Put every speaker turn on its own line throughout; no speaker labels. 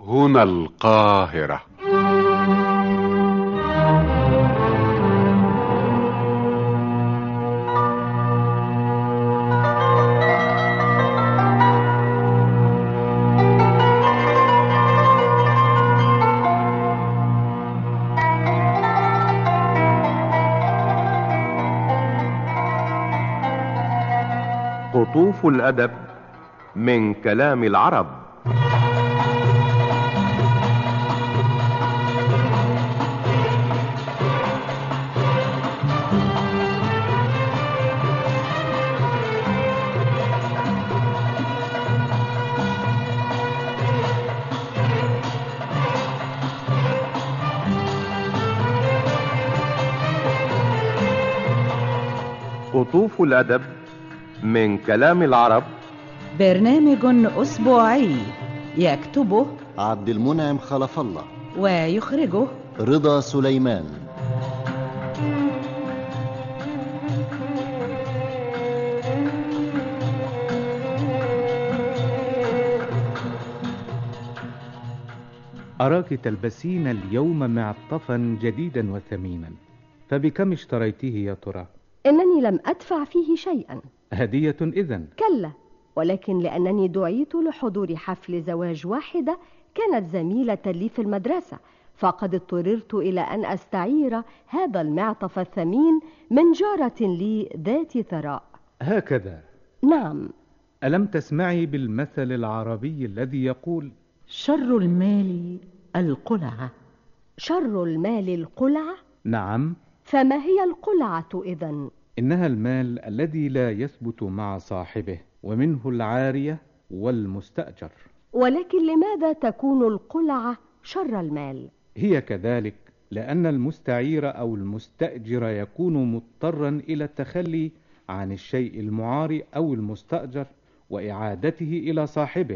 هنا القاهرة.
قطوف الأدب من كلام العرب. قطوف الأدب من كلام العرب،
برنامج أسبوعي يكتبه
عبد المنعم خلف الله
ويخرجه
رضا سليمان.
أراك تلبسين اليوم معطفا جديدا وثمينا، فبكم اشتريته يا ترى؟
إنني لم أدفع فيه شيئا.
هدية إذن؟
كلا، ولكن لأنني دعيت لحضور حفل زواج واحدة كانت زميلة لي في المدرسة، فقد اضطررت إلى أن أستعير هذا المعطف الثمين من جارة لي ذات ثراء.
هكذا؟
نعم.
ألم تسمعي بالمثل العربي الذي يقول
شر المال القلعة؟
شر المال القلعة؟
نعم.
فما هي القلعة إذن؟
إنها المال الذي لا يثبت مع صاحبه، ومنه العارية والمستأجر.
ولكن لماذا تكون القلعة شر المال؟
هي كذلك لأن المستعير أو المستأجر يكون مضطرا إلى التخلي عن الشيء المعار أو المستأجر وإعادته إلى صاحبه،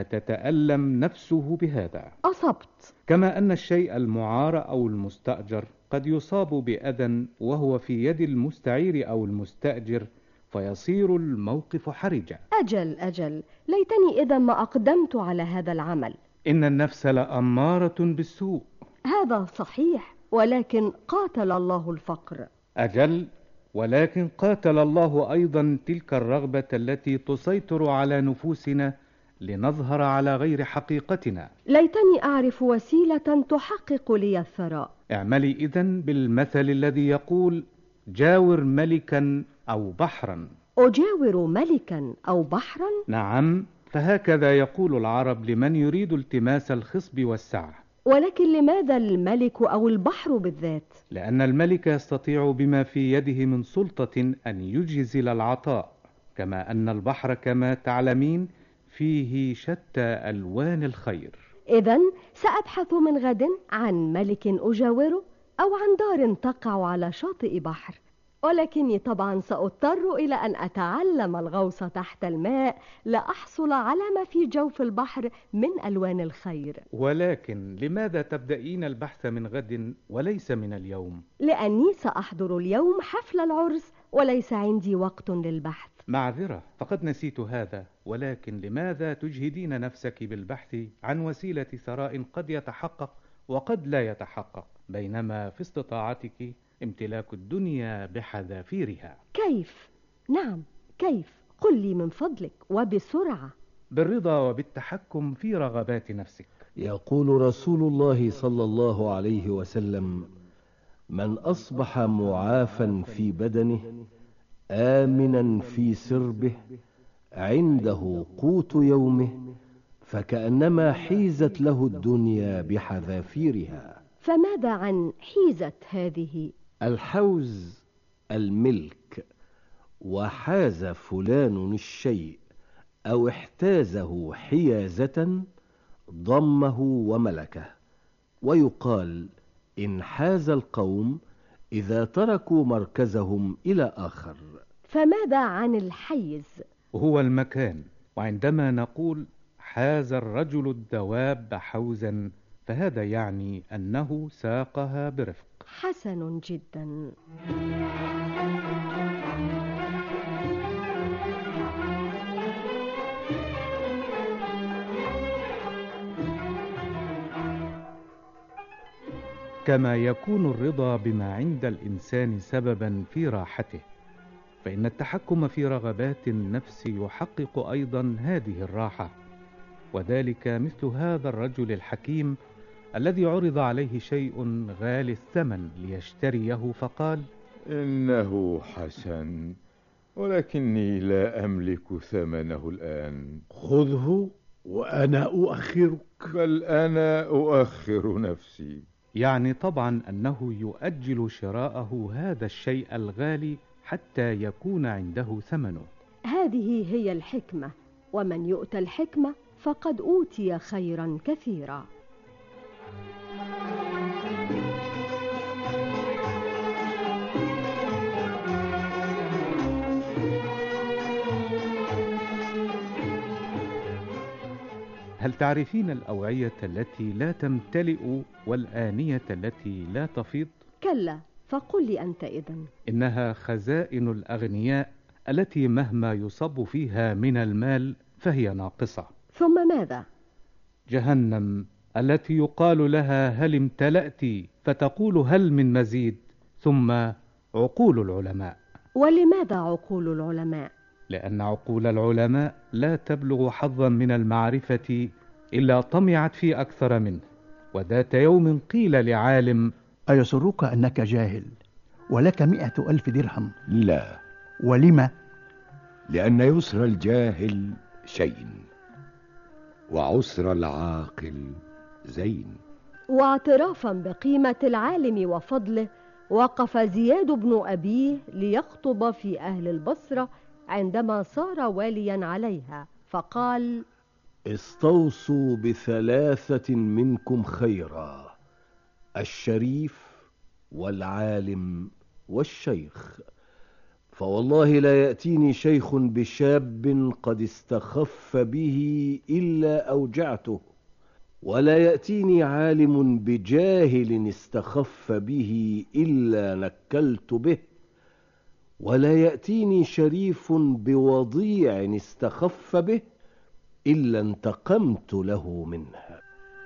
فتتألم نفسه بهذا.
أصبت.
كما أن الشيء المعار أو المستأجر قد يصاب بأذى وهو في يد المستعير أو المستأجر، فيصير الموقف حرجا.
أجل، ليتني إذا ما أقدمت على هذا العمل.
إن النفس لأمارة بالسوء.
هذا صحيح، ولكن قاتل الله الفقر.
أجل، ولكن قاتل الله أيضا تلك الرغبة التي تسيطر على نفوسنا لنظهر على غير حقيقتنا.
ليتني أعرف وسيلة تحقق لي الثراء.
اعملي إذن بالمثل الذي يقول جاور ملكا أو بحرا.
أجاور ملكا أو بحرا؟
نعم، فهكذا يقول العرب لمن يريد التماس الخصب والسعة.
ولكن لماذا الملك أو البحر بالذات؟
لأن الملك يستطيع بما في يده من سلطة أن يجزل العطاء، كما أن البحر كما تعلمين فيه شتى ألوان الخير.
إذن سأبحث من غد عن ملك أجاوره أو عن دار تقع على شاطئ بحر، ولكني طبعا سأضطر إلى أن أتعلم الغوص تحت الماء لأحصل على ما في جوف البحر من ألوان الخير.
ولكن لماذا تبدأين البحث من غد وليس من اليوم؟
لأني سأحضر اليوم حفل العرس وليس عندي وقت للبحث.
معذرة، فقد نسيت هذا. ولكن لماذا تجهدين نفسك بالبحث عن وسيلة ثراء قد يتحقق وقد لا يتحقق، بينما في استطاعتك امتلاك الدنيا بحذافيرها؟
كيف؟ نعم، كيف؟ قل لي من فضلك وبسرعة.
بالرضا وبالتحكم في رغبات نفسك.
يقول رسول الله صلى الله عليه وسلم: من أصبح معافا في بدنه آمنا في سربه عنده قوت يومه فكأنما حيزت له الدنيا بحذافيرها.
فماذا عن حيزة هذه؟
الحوز الملك، وحاز فلان الشيء أو احتازه حيازة ضمه وملكه. ويقال إن حاز القوم إذا تركوا مركزهم إلى آخر.
فماذا عن الحيز؟
هو المكان، وعندما نقول حاز الرجل الدواب حوزا فهذا يعني أنه ساقها برفق.
حسن جدا.
كما يكون الرضا بما عند الإنسان سببا في راحته، فإن التحكم في رغبات النفس يحقق أيضا هذه الراحة، وذلك مثل هذا الرجل الحكيم الذي عرض عليه شيء غالي الثمن ليشتريه فقال:
إنه حسن، ولكني لا أملك ثمنه الآن.
خذه وأنا أؤخرك.
بل أنا أؤخر نفسي.
يعني طبعا أنه يؤجل شراءه هذا الشيء الغالي حتى يكون عنده ثمنه.
هذه هي الحكمة، ومن يؤتى الحكمة فقد أوتي خيرا كثيرا.
هل تعرفين الأوعية التي لا تمتلئ والآنية التي لا تفيض؟
كلا، فقل لي أنت إذن.
إنها خزائن الأغنياء التي مهما يصب فيها من المال فهي ناقصة.
ثم ماذا؟
جهنم التي يقال لها هل امتلأت فتقول هل من مزيد، ثم عقول العلماء.
ولماذا عقول العلماء؟
لأن عقول العلماء لا تبلغ حظا من المعرفة إلا طمعت في أكثر منه. وذات يوم قيل لعالم:
أيسرك أنك جاهل ولك 100,000 درهم؟
لا.
ولم؟
لأن يسر الجاهل شيء، وعسر العاقل زين.
واعترافا بقيمة العالم وفضله، وقف زياد بن أبيه ليخطب في أهل البصرة عندما صار واليا عليها، فقال:
استوصوا بثلاثة منكم خيرا: الشريف والعالم والشيخ. فوالله لا يأتيني شيخ بشاب قد استخف به إلا أوجعته، ولا يأتيني عالم بجاهل استخف به إلا نكلت به، ولا يأتيني شريف بوضيع استخف به إلا انتقمت له منها.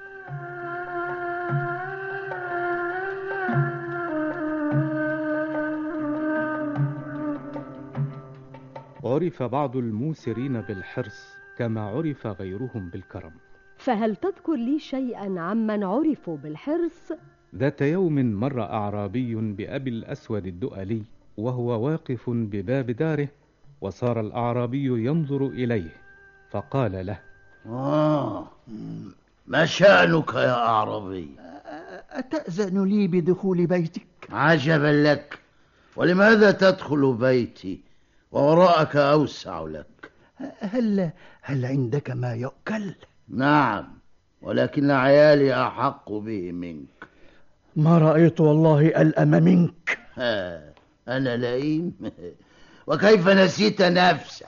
عرف بعض الموسرين بالحرص كما عرف غيرهم بالكرم.
فهل تذكر لي شيئا عمن عرفوا بالحرص؟
ذات يوم مر أعرابي بأبي الأسود الدؤلي وهو واقف بباب داره، وصار الأعرابي ينظر إليه فقال له:
ما شأنك يا أعرابي؟
أتأذن لي بدخول بيتك؟
عجبا لك، ولماذا تدخل بيتي ووراءك أوسع لك؟
هل عندك ما يؤكل؟
نعم، ولكن عيالي أحق به منك.
ما رأيت والله ألأم منك.
أنا لئيم؟ وكيف نسيت نفسك؟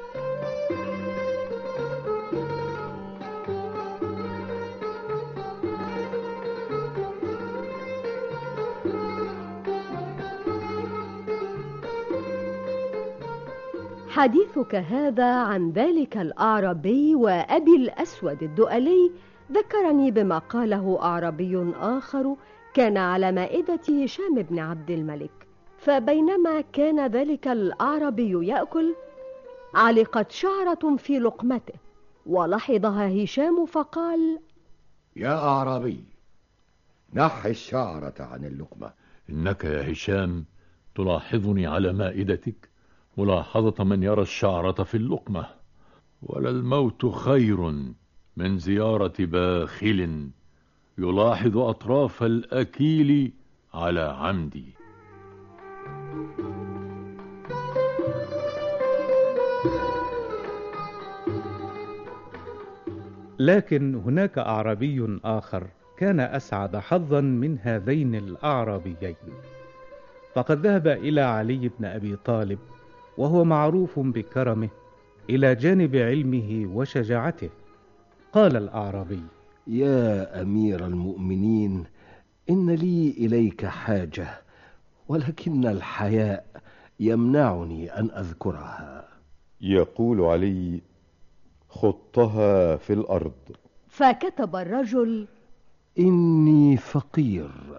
حديثك هذا عن ذلك الأعرابي وأبي الأسود الدؤلي ذكرني بما قاله أعرابي آخر كان على مائدة هشام بن عبد الملك، فبينما كان ذلك الأعرابي يأكل علقت شعرة في لقمته، ولحظها هشام فقال:
يا أعرابي، نح الشعرة عن اللقمة.
إنك يا هشام تلاحظني على مائدتك ملاحظة من يرى الشعرة في اللقمة، وللموت خير من زيارة باخل يلاحظ أطراف الأكيل على عمدي.
لكن هناك أعرابي آخر كان أسعد حظا من هذين الأعرابيين، فقد ذهب إلى علي بن أبي طالب وهو معروف بكرمه إلى جانب علمه وشجاعته. قال الأعرابي:
يا أمير المؤمنين، إن لي إليك حاجة، ولكن الحياء يمنعني أن أذكرها.
يقول علي: خطها في الأرض.
فكتب الرجل:
إني فقير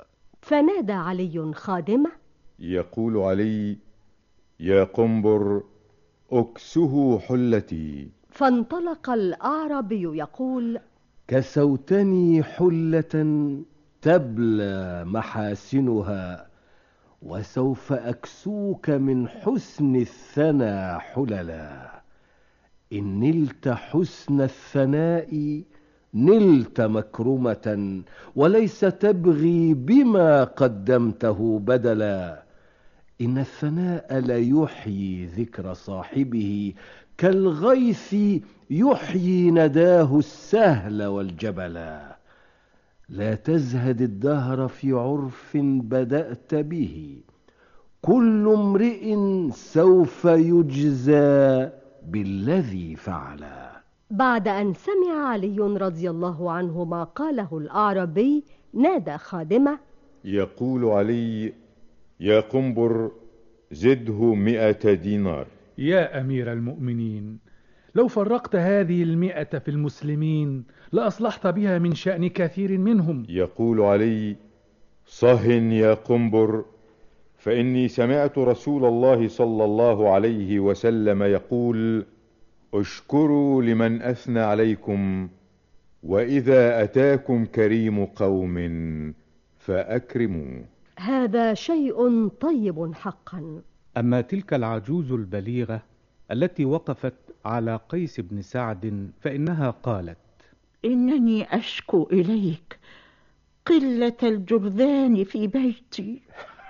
فنادى علي خادمة
يقول علي: يا قنبر، أكسه حلتي.
فانطلق الأعرابي يقول:
كسوتني حلة تبلى محاسنها، وسوف أكسوك من حسن الثنى حللا. إن نلت حسن الثناء نلت مكرمة، وليس تبغي بما قدمته بدلا. إن الثناء ليحيي ذكر صاحبه، كالغيث يحيي نداه السهل والجبلا. لا تزهد الدهر في عرف بدأت به، كل امرئ سوف يجزى بالذي فعلا.
بعد أن سمع علي رضي الله عنه ما قاله الأعرابي، نادى خادمة
يقول علي: يا قنبر، زده 100 دينار.
يا أمير المؤمنين، لو فرقت هذه 100 في المسلمين لأصلحت بها من شأن كثير منهم.
يقول علي: صهن يا قنبر، فإني سمعت رسول الله صلى الله عليه وسلم يقول: اشكروا لمن أثنى عليكم، وإذا أتاكم كريم قوم فأكرموا.
هذا شيء طيب حقا.
أما تلك العجوز البليغة التي وقفت على قيس بن سعد فإنها قالت:
إنني أشكو إليك قلة الجرذان في بيتي.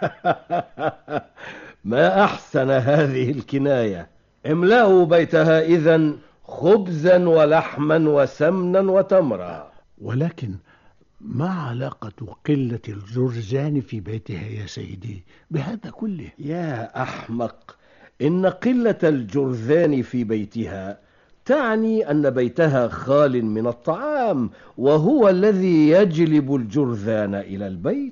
ما أحسن هذه الكناية. املأوا بيتها إذن خبزا ولحما وسمنا وتمرا.
ولكن ما علاقة قلة الجرذان في بيتها يا سيدي بهذا كله؟
يا أحمق، إن قلة الجرذان في بيتها تعني أن بيتها خال من الطعام، وهو الذي يجلب الجرذان إلى البيت.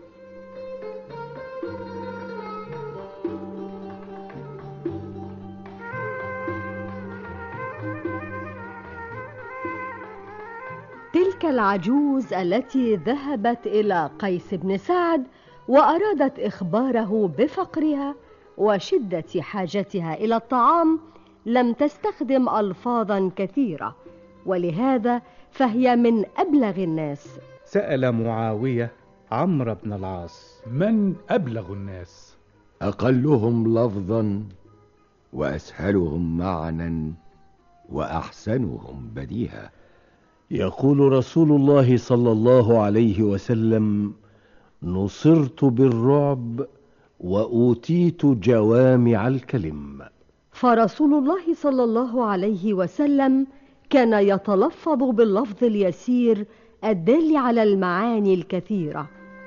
تلك العجوز التي ذهبت إلى قيس بن سعد وأرادت إخباره بفقرها وشدة حاجتها إلى الطعام لم تستخدم ألفاظا كثيرة، ولهذا فهي من أبلغ الناس.
سأل معاوية عمرو بن العاص:
من أبلغ الناس؟
أقلهم لفظا، وأسهلهم معنى، وأحسنهم بديهة.
يقول رسول الله صلى الله عليه وسلم: نصرت بالرعب وأوتيت جوامع الكلم.
فرسول الله صلى الله عليه وسلم كان يتلفظ باللفظ اليسير الدال على المعاني الكثيرة.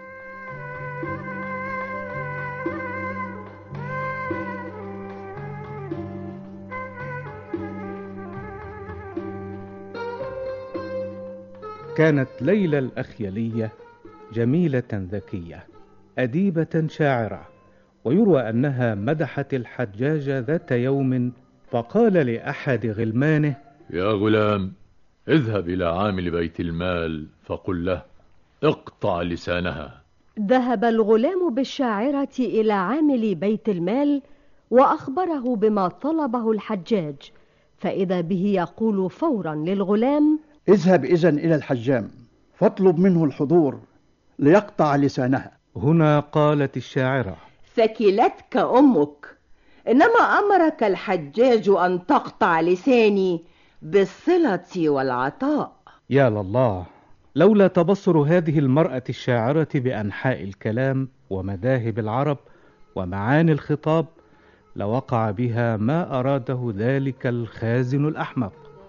كانت ليلى الأخيلية جميلة ذكية أديبة شاعرة، ويروى أنها مدحت الحجاج ذات يوم فقال لأحد غلمانه:
يا غلام، اذهب إلى عامل بيت المال فقل له: اقطع لسانها.
ذهب الغلام بالشاعرة إلى عامل بيت المال وأخبره بما طلبه الحجاج، فإذا به يقول فورا للغلام:
اذهب إذن إلى الحجام فاطلب منه الحضور ليقطع لسانها.
هنا قالت الشاعرة:
ثكلتك أمك، إنما أمرك الحجاج أن تقطع لساني بالصلة والعطاء.
يا لله، لولا تبصر هذه المرأة الشاعرة بأنحاء الكلام ومذاهب العرب ومعاني الخطاب لوقع بها ما أراده ذلك الخازن الأحمق.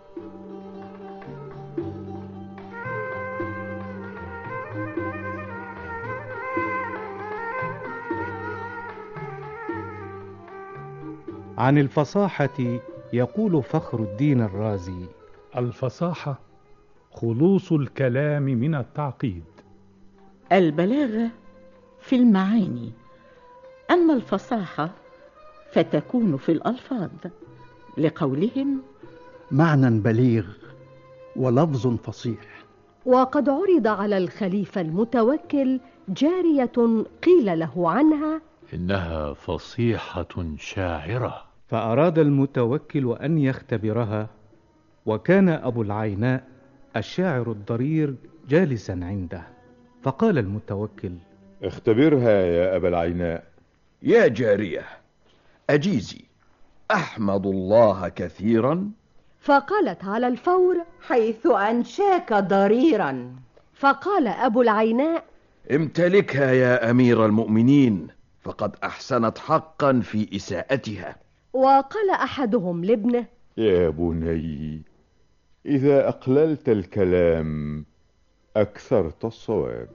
عن الفصاحة يقول فخر الدين الرازي:
الفصاحة خلوص الكلام من التعقيد.
البلاغة في المعاني، أما الفصاحة فتكون في الألفاظ، لقولهم:
معنى بليغ ولفظ فصيح.
وقد عرض على الخليفة المتوكل جارية قيل له عنها
إنها فصيحة شاعرة.
فأراد المتوكل أن يختبرها، وكان أبو العيناء الشاعر الضرير جالسا عنده، فقال المتوكل:
اختبرها يا أبا العيناء.
يا جارية أجيزي، أحمد الله كثيرا.
فقالت على الفور:
حيث أنشاك ضريرا.
فقال أبو العيناء:
امتلكها يا أمير المؤمنين، فقد أحسنت حقا في إساءتها.
وقال أحدهم لابنه:
يا بني، إذا أقللت الكلام أكثرت الصواب.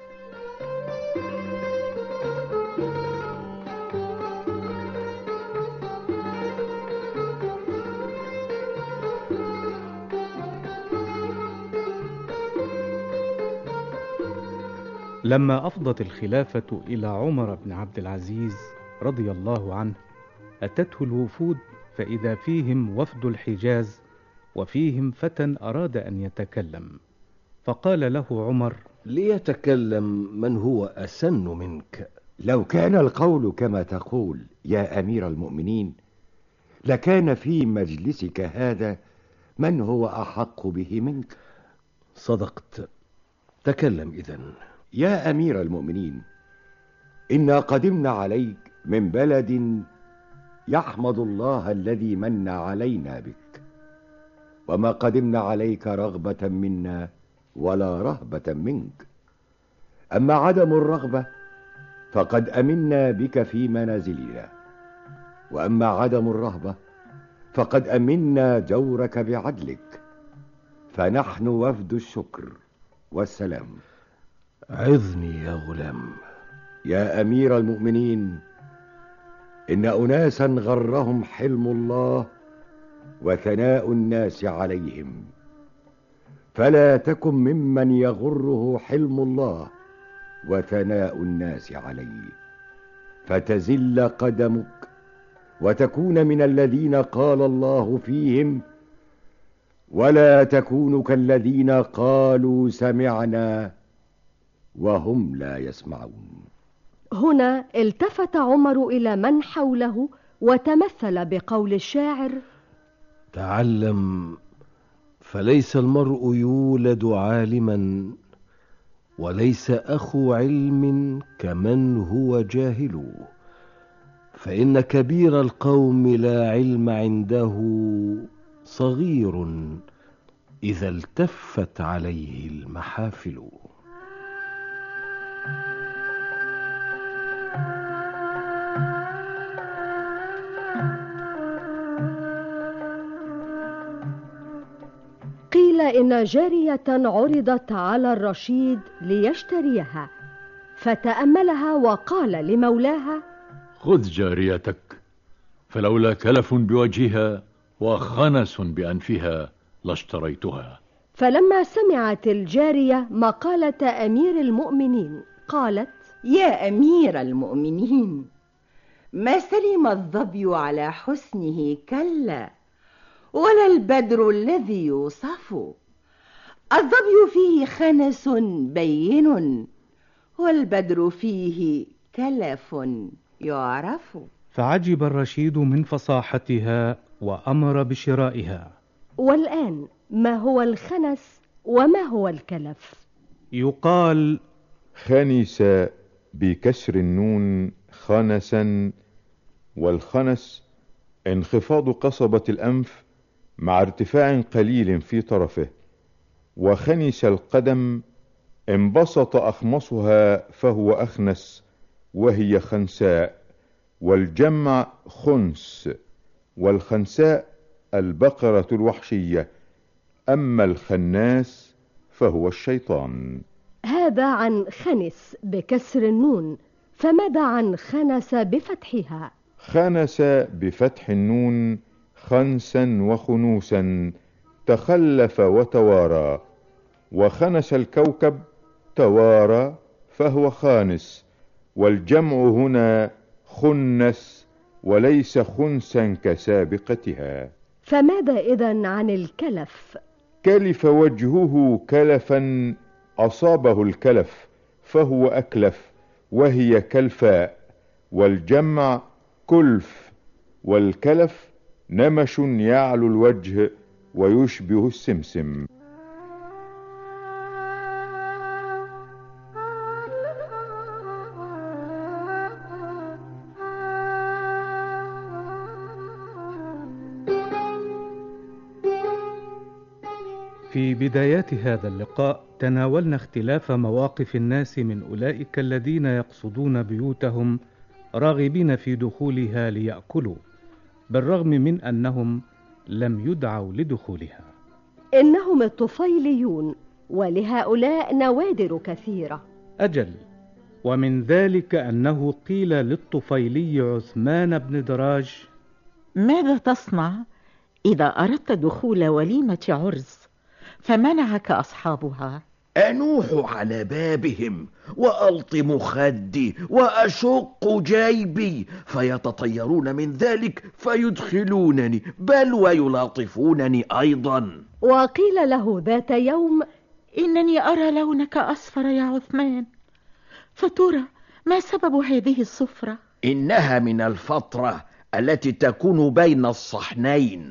لما أفضت الخلافة إلى عمر بن عبد العزيز رضي الله عنه، أتته الوفود، فإذا فيهم وفد الحجاز، وفيهم فتى أراد أن يتكلم، فقال له عمر:
ليتكلم من هو أسن منك.
لو كان القول كما تقول يا أمير المؤمنين، لكان في مجلسك هذا من هو أحق به منك.
صدقت، تكلم إذن.
يا أمير المؤمنين، إنا قدمنا عليك من بلد يحمد الله الذي من علينا بك، وما قدمنا عليك رغبة منا ولا رهبة منك. أما عدم الرغبة فقد أمنا بك في منازلنا، وأما عدم الرهبة فقد أمنا جورك بعدلك، فنحن وفد الشكر والسلام.
عظني يا غلام.
يا أمير المؤمنين، إن أناسا غرهم حلم الله وثناء الناس عليهم، فلا تكن ممن يغره حلم الله وثناء الناس عليه، فتزل قدمك وتكون من الذين قال الله فيهم: ولا تكونوا كالذين قالوا سمعنا وهم لا يسمعون.
هنا التفت عمر إلى من حوله وتمثل بقول الشاعر:
تعلم، فليس المرء يولد عالما، وليس أخو علم كمن هو جاهل، فإن كبير القوم لا علم عنده صغير إذا التفت عليه المحافل.
قيل إن جارية عرضت على الرشيد ليشتريها، فتأملها وقال لمولاها:
خذ جاريتك، فلولا كلف بوجهها وخنس بأنفها لاشتريتها.
فلما سمعت الجارية مقالة أمير المؤمنين قالت:
يا أمير المؤمنين، ما سلم الظبي على حسنه كلا، ولا البدر الذي يوصف. الظبي فيه خنس بين، والبدر فيه كلف يعرف.
فعجب الرشيد من فصاحتها وأمر بشرائها.
والآن ما هو الخنس وما هو الكلف؟
يقال
خنس بكسر النون خنسا، والخنس انخفاض قصبة الأنف مع ارتفاع قليل في طرفه، وخنس القدم انبسط أخمصها فهو أخنس وهي خنساء، والجمع خنس، والخنساء البقرة الوحشية، أما الخناس فهو الشيطان.
هذا عن خنس بكسر النون، فماذا عن خنس بفتحها؟
خنس بفتح النون خنسا وخنوسا، تخلف وتوارى، وخنس الكوكب توارى فهو خانس، والجمع هنا خنس وليس خنسا كسابقتها.
فماذا إذن عن الكلف؟
كلف وجهه كلفا أصابه الكلف فهو أكلف، وهي كلفاء، والجمع كلف، والكلف نمش يعلو الوجه ويشبه السمسم.
في بدايات هذا اللقاء تناولنا اختلاف مواقف الناس من أولئك الذين يقصدون بيوتهم راغبين في دخولها ليأكلوا، بالرغم من أنهم لم يدعوا لدخولها.
إنهم الطفيليون، ولهؤلاء نوادر كثيرة.
أجل، ومن ذلك أنه قيل للطفيلي عثمان بن دراج:
ماذا تصنع إذا أردت دخول وليمة عرس فمنعك أصحابها؟
أنوح على بابهم وألطم خدي وأشق جيبي، فيتطيرون من ذلك فيدخلونني، بل ويلاطفونني أيضا.
وقيل له ذات يوم:
إنني أرى لونك أصفر يا عثمان، فترى ما سبب هذه الصفرة؟
إنها من الفترة التي تكون بين الصحنين.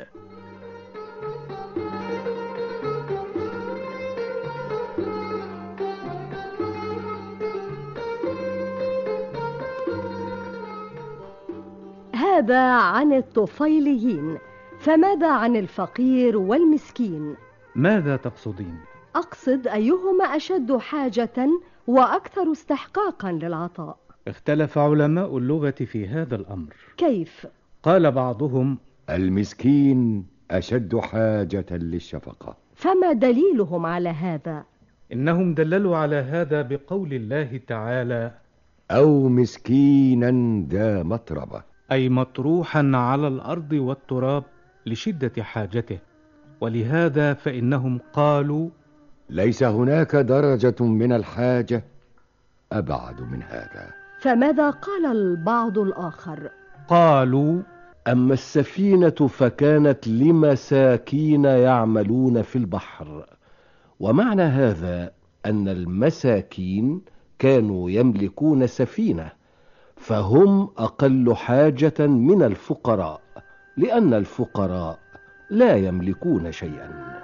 هذا عن الطفيليين، فماذا عن الفقير والمسكين؟
ماذا تقصدين؟
أقصد أيهما أشد حاجة وأكثر استحقاقا للعطاء.
اختلف علماء اللغة في هذا الأمر.
كيف؟
قال بعضهم:
المسكين أشد حاجة للشفقة.
فما دليلهم على هذا؟
إنهم دللوا على هذا بقول الله تعالى:
أو مسكينا ذا متربة،
أي مطروحا على الأرض والتراب لشدة حاجته، ولهذا فإنهم قالوا:
ليس هناك درجة من الحاجة أبعد من هذا.
فماذا قال البعض الآخر؟
قالوا:
أما السفينة فكانت لمساكين يعملون في البحر، ومعنى هذا أن المساكين كانوا يملكون سفينة، فهم أقل حاجة من الفقراء، لأن الفقراء لا يملكون شيئا.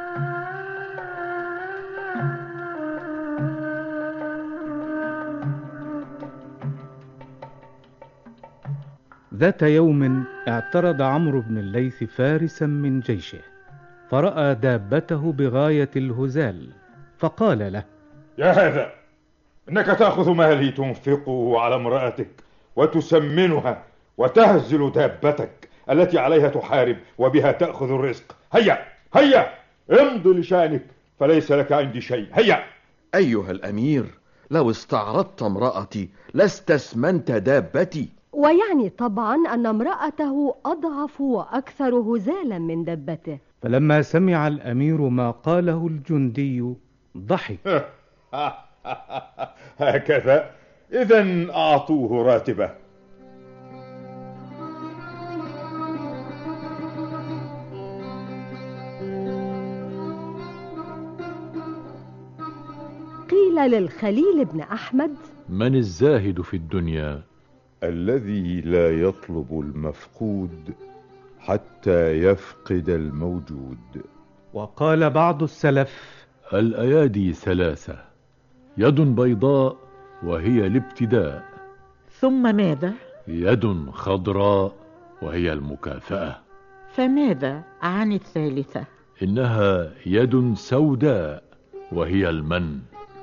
ذات يوم اعترض عمرو بن الليث فارسا من جيشه، فرأى دابته بغاية الهزال، فقال له:
يا هذا، إنك تأخذ مالي تنفقه على امرأتك وتسمنها وتهزل دابتك التي عليها تحارب وبها تأخذ الرزق. هيا هيا امض لشأنك، فليس لك عندي شيء. هيا.
أيها الأمير، لو استعرضت امرأتي لاستسمنت دابتي.
ويعني طبعا أن امرأته أضعف وأكثر هزالا من دابته.
فلما سمع الأمير ما قاله الجندي ضحك.
هكذا؟ إذن أعطوه راتبه.
قيل للخليل بن أحمد:
من الزاهد في الدنيا؟
الذي لا يطلب المفقود حتى يفقد الموجود.
وقال بعض السلف:
الأيادي ثلاثة: يد بيضاء وهي الابتداء،
ثم ماذا؟
يد خضراء وهي المكافأة.
فماذا عن الثالثة؟
إنها يد سوداء وهي المن.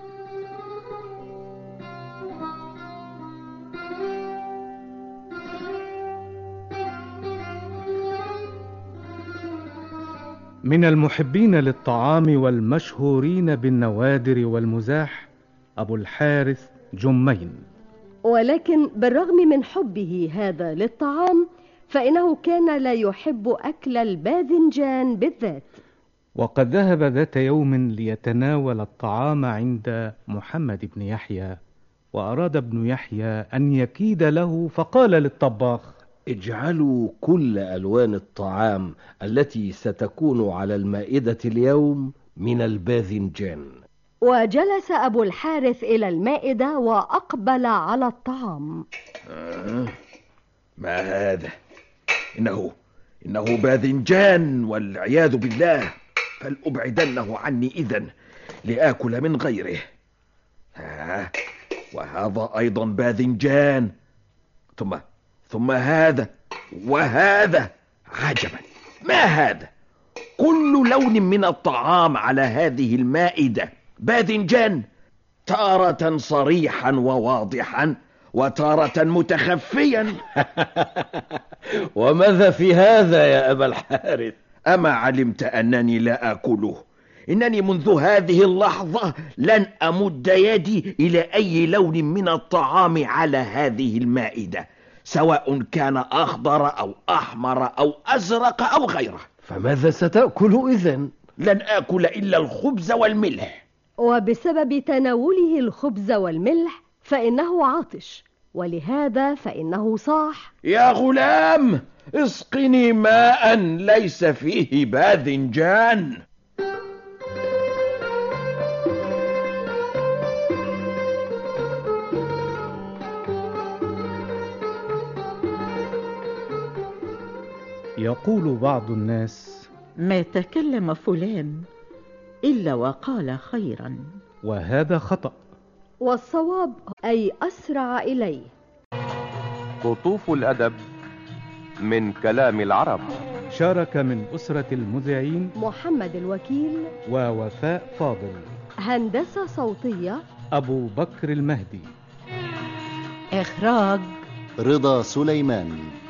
من المحبين للطعام والمشهورين بالنوادر والمزاح أبو الحارث جمين،
ولكن بالرغم من حبه هذا للطعام فإنه كان لا يحب أكل الباذنجان بالذات.
وقد ذهب ذات يوم ليتناول الطعام عند محمد بن يحيى، وأراد ابن يحيى أن يكيد له، فقال للطباخ:
اجعلوا كل ألوان الطعام التي ستكون على المائدة اليوم من الباذنجان.
وجلس أبو الحارث إلى المائدة وأقبل على الطعام.
ما هذا؟ إنه باذنجان والعياذ بالله، فلأبعدنه عني إذن لآكل من غيره. وهذا أيضا باذنجان، ثم هذا وهذا. عجبا، ما هذا؟ كل لون من الطعام على هذه المائدة باذنجان، تارة صريحا وواضحا وتارة متخفيا.
وماذا في هذا يا أبا الحارث؟
أما علمت أنني لا آكله؟ إنني منذ هذه اللحظة لن أمد يدي إلى أي لون من الطعام على هذه المائدة، سواء كان أخضر أو أحمر أو أزرق أو غيره.
فماذا ستأكل إذن؟
لن آكل إلا الخبز والملح.
وبسبب تناوله الخبز والملح فإنه عاطش، ولهذا فإنه صاح:
يا غلام، اسقني ماء ليس فيه باذنجان.
يقول بعض الناس:
ما تكلم فلان إلا وقال خيرا.
وهذا خطأ.
والصواب أي أسرع إليه.
قطوف الأدب من كلام العرب.
شارك من أسرة المذيعين
محمد الوكيل
ووفاء فاضل.
هندسة صوتية
أبو بكر المهدي.
إخراج
رضا سليمان.